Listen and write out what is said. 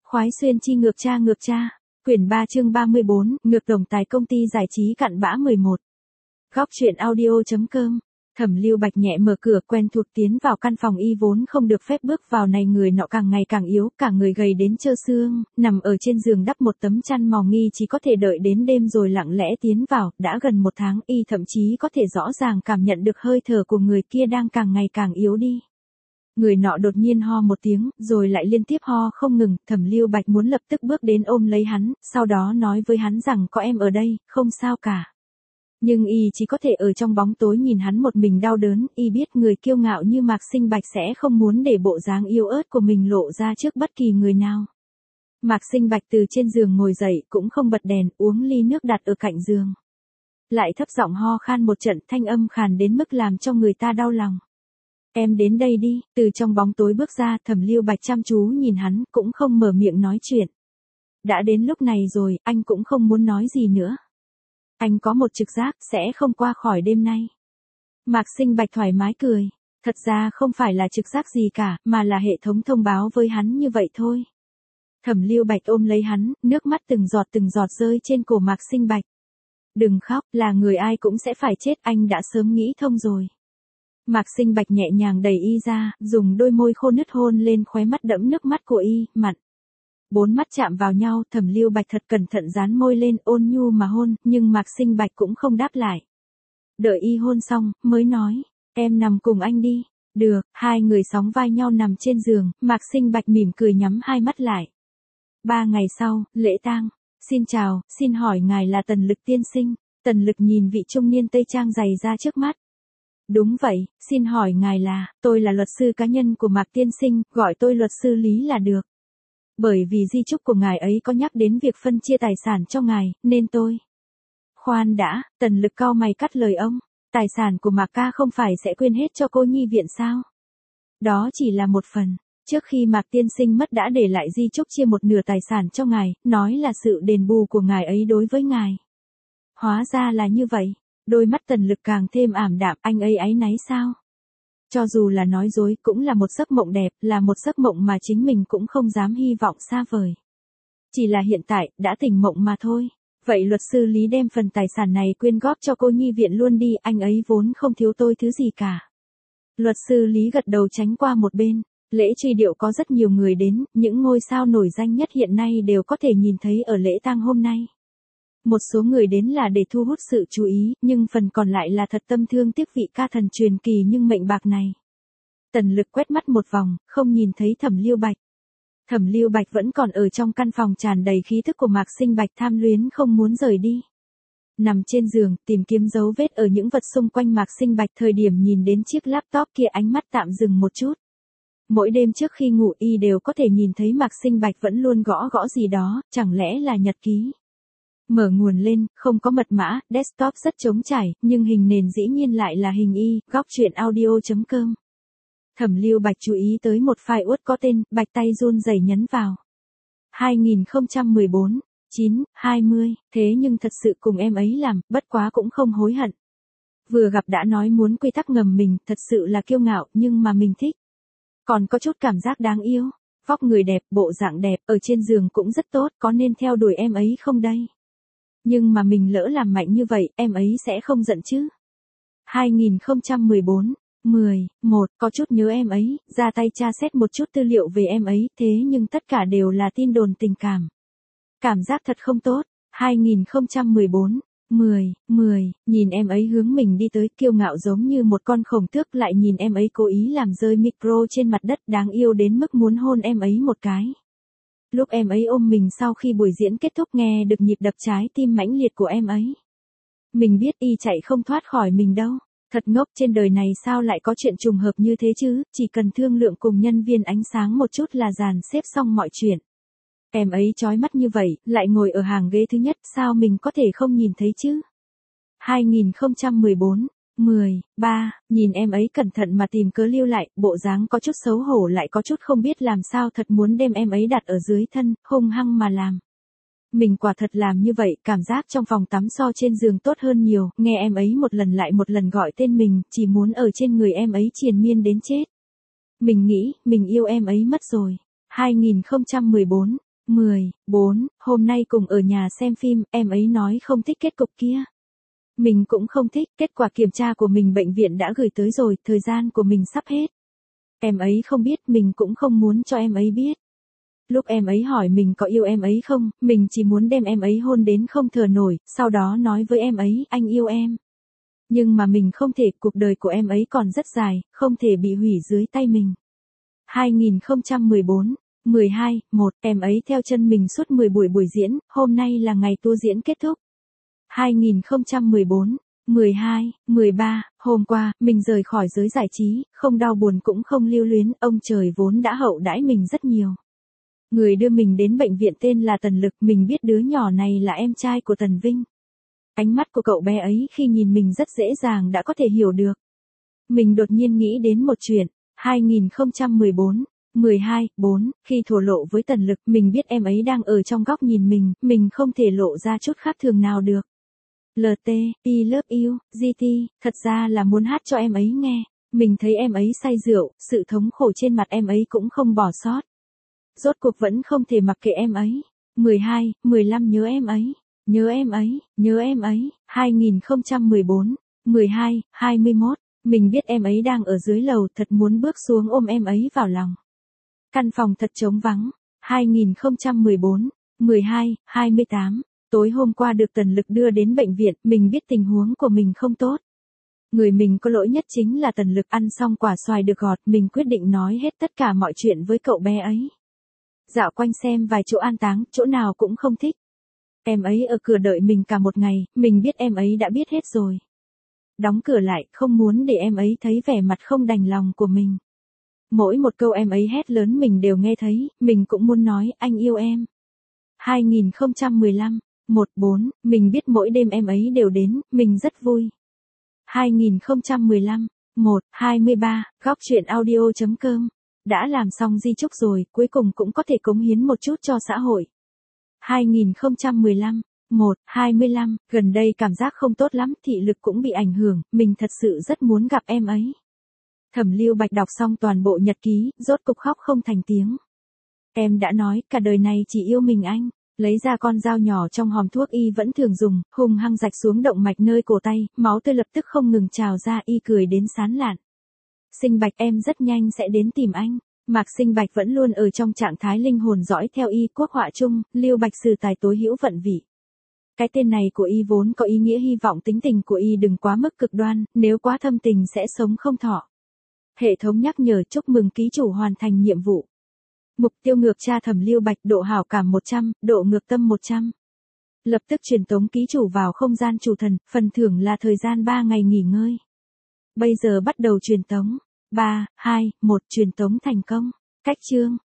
Khoái xuyên chi ngược cha. Quyển 3 chương 34, ngược tổng tài công ty giải trí cặn bã 11. Góc truyện audio.com. Thẩm Lưu Bạch nhẹ mở cửa quen thuộc tiến vào căn phòng y vốn không được phép bước vào này, người nọ càng ngày càng yếu, cả người gầy đến trơ xương, nằm ở trên giường đắp một tấm chăn mỏng nghi chỉ có thể đợi đến đêm rồi lặng lẽ tiến vào, đã gần một tháng y thậm chí có thể rõ ràng cảm nhận được hơi thở của người kia đang càng ngày càng yếu đi. Người nọ đột nhiên ho một tiếng, rồi lại liên tiếp ho không ngừng, Thẩm Lưu Bạch muốn lập tức bước đến ôm lấy hắn, sau đó nói với hắn rằng có em ở đây, không sao cả. Nhưng y chỉ có thể ở trong bóng tối nhìn hắn một mình đau đớn, y biết người kiêu ngạo như Mạc Sinh Bạch sẽ không muốn để bộ dáng yếu ớt của mình lộ ra trước bất kỳ người nào. Mạc Sinh Bạch từ trên giường ngồi dậy, cũng không bật đèn, uống ly nước đặt ở cạnh giường. Lại thấp giọng ho khan một trận, thanh âm khàn đến mức làm cho người ta đau lòng. Em đến đây đi, từ trong bóng tối bước ra, Thẩm Lưu Bạch chăm chú nhìn hắn, cũng không mở miệng nói chuyện. Đã đến lúc này rồi, anh cũng không muốn nói gì nữa. Anh có một trực giác, sẽ không qua khỏi đêm nay. Mạc Sinh Bạch thoải mái cười. Thật ra không phải là trực giác gì cả, mà là hệ thống thông báo với hắn như vậy thôi. Thẩm Lưu Bạch ôm lấy hắn, nước mắt từng giọt rơi trên cổ Mạc Sinh Bạch. Đừng khóc, là người ai cũng sẽ phải chết, anh đã sớm nghĩ thông rồi. Mạc Sinh Bạch nhẹ nhàng đẩy y ra, dùng đôi môi khô nứt hôn lên khóe mắt đẫm nước mắt của y, mặn. Bốn mắt chạm vào nhau, Thẩm Lưu Bạch thật cẩn thận dán môi lên, ôn nhu mà hôn, nhưng Mạc Sinh Bạch cũng không đáp lại. Đợi y hôn xong, mới nói, em nằm cùng anh đi. Được, hai người sóng vai nhau nằm trên giường, Mạc Sinh Bạch mỉm cười nhắm hai mắt lại. 3 ngày sau, lễ tang. Xin chào, xin hỏi ngài là Tần Lực tiên sinh? Tần Lực nhìn vị trung niên tây trang dày ra trước mắt. Đúng vậy, xin hỏi ngài là, tôi là luật sư cá nhân của Mạc tiên sinh, gọi tôi luật sư Lý là được. Bởi vì di chúc của ngài ấy có nhắc đến việc phân chia tài sản cho ngài, nên tôi. Khoan đã, Tần Lực cau mày cắt lời ông, tài sản của Mạc ca không phải sẽ quyên hết cho cô nhi viện sao? Đó chỉ là một phần, trước khi Mạc tiên sinh mất đã để lại di chúc chia một nửa tài sản cho ngài, nói là sự đền bù của ngài ấy đối với ngài. Hóa ra là như vậy. Đôi mắt Tần Lực càng thêm ảm đạm, anh ấy áy náy sao? Cho dù là nói dối, cũng là một giấc mộng đẹp, là một giấc mộng mà chính mình cũng không dám hy vọng xa vời. Chỉ là hiện tại, đã tỉnh mộng mà thôi. Vậy luật sư Lý đem phần tài sản này quyên góp cho cô nhi viện luôn đi, anh ấy vốn không thiếu tôi thứ gì cả. Luật sư Lý gật đầu tránh qua một bên. Lễ truy điệu có rất nhiều người đến, những ngôi sao nổi danh nhất hiện nay đều có thể nhìn thấy ở lễ tang hôm nay. Một số người đến là để thu hút sự chú ý, nhưng phần còn lại là thật tâm thương tiếc vị ca thần truyền kỳ nhưng mệnh bạc này. Tần Lực quét mắt một vòng, không nhìn thấy Thẩm Lưu Bạch. Thẩm Lưu Bạch vẫn còn ở trong căn phòng tràn đầy khí thức của Mạc Sinh Bạch, tham luyến không muốn rời đi. Nằm trên giường, tìm kiếm dấu vết ở những vật xung quanh Mạc Sinh Bạch, thời điểm nhìn đến chiếc laptop kia ánh mắt tạm dừng một chút. Mỗi đêm trước khi ngủ y đều có thể nhìn thấy Mạc Sinh Bạch vẫn luôn gõ gì đó, chẳng lẽ là nhật ký. Mở nguồn lên, không có mật mã, desktop rất trống trải, nhưng hình nền dĩ nhiên lại là hình y, góc truyện audio.com. Thẩm Lưu Bạch chú ý tới một file Word có tên, Bạch tay run rẩy nhấn vào. 2014, 9, 20, thế nhưng thật sự cùng em ấy làm, bất quá cũng không hối hận. Vừa gặp đã nói muốn quy tắc ngầm mình, thật sự là kiêu ngạo, nhưng mà mình thích. Còn có chút cảm giác đáng yêu, vóc người đẹp, bộ dạng đẹp, ở trên giường cũng rất tốt, có nên theo đuổi em ấy không đây? Nhưng mà mình lỡ làm mạnh như vậy, em ấy sẽ không giận chứ? 2014, 10, 1, có chút nhớ em ấy, ra tay tra xét một chút tư liệu về em ấy, thế nhưng tất cả đều là tin đồn tình cảm. Cảm giác thật không tốt. 2014, 10, nhìn em ấy hướng mình đi tới, kiêu ngạo giống như một con khổng tước, lại nhìn em ấy cố ý làm rơi micro trên mặt đất, đáng yêu đến mức muốn hôn em ấy một cái. Lúc em ấy ôm mình sau khi buổi diễn kết thúc, nghe được nhịp đập trái tim mãnh liệt của em ấy. Mình biết y chạy không thoát khỏi mình đâu. Thật ngốc, trên đời này sao lại có chuyện trùng hợp như thế chứ, chỉ cần thương lượng cùng nhân viên ánh sáng một chút là dàn xếp xong mọi chuyện. Em ấy chói mắt như vậy, lại ngồi ở hàng ghế thứ nhất, sao mình có thể không nhìn thấy chứ? 2014, 3, nhìn em ấy cẩn thận mà tìm cớ lưu lại, bộ dáng có chút xấu hổ lại có chút không biết làm sao, thật muốn đem em ấy đặt ở dưới thân, hung hăng mà làm. Mình quả thật làm như vậy, cảm giác trong phòng tắm so trên giường tốt hơn nhiều, nghe em ấy một lần lại một lần gọi tên mình, chỉ muốn ở trên người em ấy triền miên đến chết. Mình nghĩ, mình yêu em ấy mất rồi. 2014, 14, hôm nay cùng ở nhà xem phim, em ấy nói không thích kết cục kia. Mình cũng không thích, kết quả kiểm tra của mình bệnh viện đã gửi tới rồi, thời gian của mình sắp hết. Em ấy không biết, mình cũng không muốn cho em ấy biết. Lúc em ấy hỏi mình có yêu em ấy không, mình chỉ muốn đem em ấy hôn đến không thở nổi, sau đó nói với em ấy, anh yêu em. Nhưng mà mình không thể, cuộc đời của em ấy còn rất dài, không thể bị hủy dưới tay mình. 2014, 12, 1, em ấy theo chân mình suốt 10 buổi diễn, hôm nay là ngày tour diễn kết thúc. 2014, 12, 13, hôm qua, mình rời khỏi giới giải trí, không đau buồn cũng không lưu luyến, ông trời vốn đã hậu đãi mình rất nhiều. Người đưa mình đến bệnh viện tên là Tần Lực, mình biết đứa nhỏ này là em trai của Tần Vinh. Ánh mắt của cậu bé ấy khi nhìn mình rất dễ dàng đã có thể hiểu được. Mình đột nhiên nghĩ đến một chuyện, 2014, 12, 4, khi thổ lộ với Tần Lực, mình biết em ấy đang ở trong góc nhìn mình không thể lộ ra chút khác thường nào được. LT, I love you, GT, thật ra là muốn hát cho em ấy nghe. Mình thấy em ấy say rượu, sự thống khổ trên mặt em ấy cũng không bỏ sót. Rốt cuộc vẫn không thể mặc kệ em ấy. 12, 15 nhớ em ấy. Nhớ em ấy, nhớ em ấy, 2014, 12, 21, mình biết em ấy đang ở dưới lầu, thật muốn bước xuống ôm em ấy vào lòng. Căn phòng thật trống vắng, 2014, 12, 28, tối hôm qua được Tần Lực đưa đến bệnh viện, mình biết tình huống của mình không tốt. Người mình có lỗi nhất chính là Tần Lực, ăn xong quả xoài được gọt, mình quyết định nói hết tất cả mọi chuyện với cậu bé ấy. Dạo quanh xem vài chỗ an táng, chỗ nào cũng không thích. Em ấy ở cửa đợi mình cả một ngày, mình biết em ấy đã biết hết rồi. Đóng cửa lại, không muốn để em ấy thấy vẻ mặt không đành lòng của mình. Mỗi một câu em ấy hét lớn mình đều nghe thấy, mình cũng muốn nói, anh yêu em. 2015, 14, mình biết mỗi đêm em ấy đều đến, mình rất vui. 2015, 1, 23, góc truyện audio.com. Đã làm xong di chúc rồi, cuối cùng cũng có thể cống hiến một chút cho xã hội. 2015, 1, 25, gần đây cảm giác không tốt lắm, thị lực cũng bị ảnh hưởng, mình thật sự rất muốn gặp em ấy. Thẩm Lưu Bạch đọc xong toàn bộ nhật ký, rốt cục khóc không thành tiếng. Em đã nói, cả đời này chỉ yêu mình anh. Lấy ra con dao nhỏ trong hòm thuốc y vẫn thường dùng, hung hăng rạch xuống động mạch nơi cổ tay, máu tươi lập tức không ngừng trào ra, y cười đến sán lạn. Sinh Bạch, em rất nhanh sẽ đến tìm anh. Mạc Sinh Bạch vẫn luôn ở trong trạng thái linh hồn dõi theo y, quốc họa chung, Lưu Bạch sử tài tối hữu vận vị. Cái tên này của y vốn có ý nghĩa hy vọng tính tình của y đừng quá mức cực đoan, nếu quá thâm tình sẽ sống không thọ. Hệ thống nhắc nhở chúc mừng ký chủ hoàn thành nhiệm vụ. Mục tiêu ngược tra Thẩm Lưu Bạch, độ hảo cảm 100, độ ngược tâm 100. Lập tức truyền tống ký chủ vào không gian chủ thần, phần thưởng là thời gian 3 ngày nghỉ ngơi. Bây giờ bắt đầu truyền tống. 3, 2, 1, truyền tống thành công. Cách chương.